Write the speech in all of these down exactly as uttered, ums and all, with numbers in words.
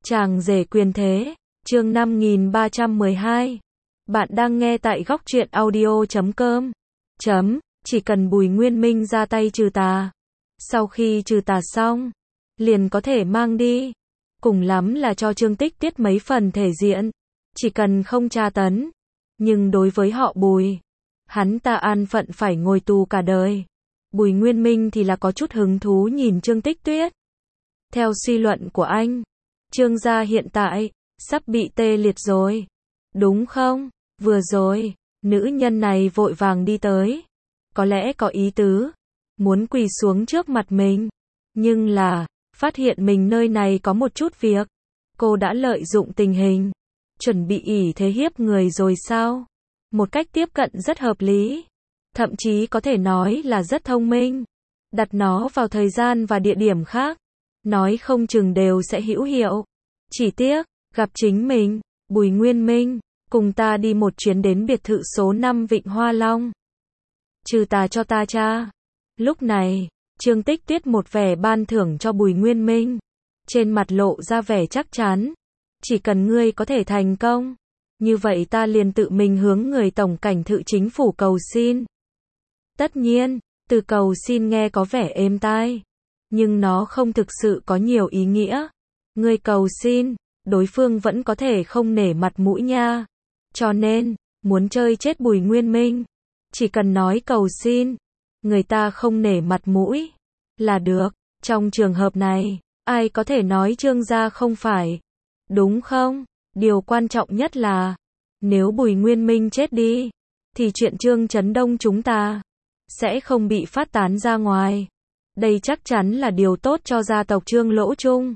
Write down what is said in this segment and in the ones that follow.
Chàng rể quyền thế, chương năm nghìn ba trăm mười hai. Bạn đang nghe tại góc truyện audio chấm com. Chấm, chỉ cần Bùi Nguyên Minh ra tay trừ tà. Sau khi trừ tà xong, liền có thể mang đi. Cùng lắm là cho Trương Tích Tiết mấy phần thể diện. Chỉ cần không tra tấn. Nhưng đối với họ Bùi, hắn ta an phận phải ngồi tù cả đời. Bùi Nguyên Minh thì là có chút hứng thú nhìn Trương Tích Tuyết. Theo suy luận của anh, Trương gia hiện tại sắp bị tê liệt rồi. Đúng không? Vừa rồi, nữ nhân này vội vàng đi tới. Có lẽ có ý tứ, muốn quỳ xuống trước mặt mình. Nhưng là, phát hiện mình nơi này có một chút việc. Cô đã lợi dụng tình hình, chuẩn bị ỷ thế hiếp người rồi sao? Một cách tiếp cận rất hợp lý. Thậm chí có thể nói là rất thông minh. Đặt nó vào thời gian và địa điểm khác, nói không chừng đều sẽ hữu hiệu. Chỉ tiếc, gặp chính mình, Bùi Nguyên Minh, cùng ta đi một chuyến đến biệt thự số năm Vịnh Hoa Long. Trừ tà cho ta cha. Lúc này, Trương Tích Tuyết một vẻ ban thưởng cho Bùi Nguyên Minh. Trên mặt lộ ra vẻ chắc chắn. Chỉ cần ngươi có thể thành công, như vậy ta liền tự mình hướng người tổng cảnh thự chính phủ cầu xin. Tất nhiên, từ cầu xin nghe có vẻ êm tai, nhưng nó không thực sự có nhiều ý nghĩa. Ngươi cầu xin, đối phương vẫn có thể không nể mặt mũi nha. Cho nên, muốn chơi chết Bùi Nguyên Minh, chỉ cần nói cầu xin, người ta không nể mặt mũi, là được. Trong trường hợp này, ai có thể nói Trương gia không phải, đúng không? Điều quan trọng nhất là, nếu Bùi Nguyên Minh chết đi, thì chuyện Trương Chấn Đông chúng ta sẽ không bị phát tán ra ngoài. Đây chắc chắn là điều tốt cho gia tộc Trương Lỗ Trung.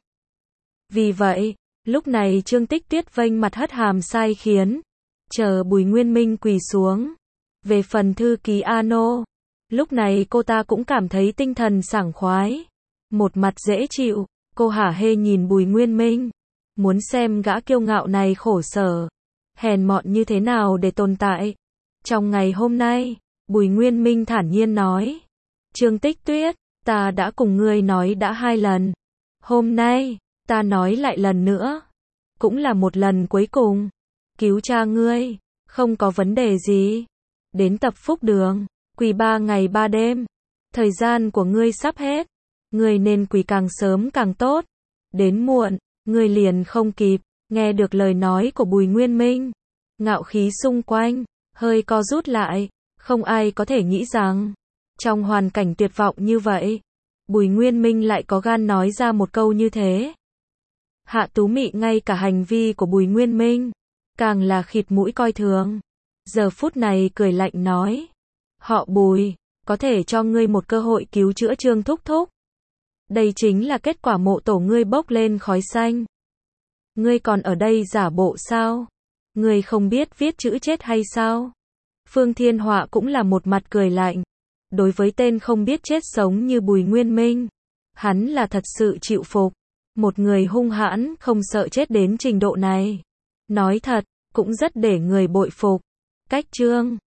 Vì vậy, lúc này Trương Tích Tuyết vênh mặt hất hàm sai khiến, chờ Bùi Nguyên Minh quỳ xuống. Về phần thư ký Ano, lúc này cô ta cũng cảm thấy tinh thần sảng khoái, một mặt dễ chịu. Cô hả hê nhìn Bùi Nguyên Minh, muốn xem gã kiêu ngạo này khổ sở, hèn mọn như thế nào để tồn tại. Trong ngày hôm nay, Bùi Nguyên Minh thản nhiên nói, Trương Tích Tuyết, ta đã cùng ngươi nói đã hai lần. Hôm nay, ta nói lại lần nữa. Cũng là một lần cuối cùng. Cứu cha ngươi, không có vấn đề gì. Đến tập phúc đường, quỳ ba ngày ba đêm. Thời gian của ngươi sắp hết. Ngươi nên quỳ càng sớm càng tốt. Đến muộn, ngươi liền không kịp. Nghe được lời nói của Bùi Nguyên Minh, ngạo khí xung quanh hơi co rút lại. Không ai có thể nghĩ rằng, trong hoàn cảnh tuyệt vọng như vậy, Bùi Nguyên Minh lại có gan nói ra một câu như thế. Hạ Tú Mị ngay cả hành vi của Bùi Nguyên Minh, càng là khịt mũi coi thường. Giờ phút này cười lạnh nói, họ Bùi, có thể cho ngươi một cơ hội cứu chữa Trương Thúc Thúc. Đây chính là kết quả mộ tổ ngươi bốc lên khói xanh. Ngươi còn ở đây giả bộ sao? Ngươi không biết viết chữ chết hay sao? Phương Thiên Họa cũng là một mặt cười lạnh. Đối với tên không biết chết sống như Bùi Nguyên Minh, hắn là thật sự chịu phục. Một người hung hãn không sợ chết đến trình độ này. Nói thật, cũng rất để người bội phục. Cách Trương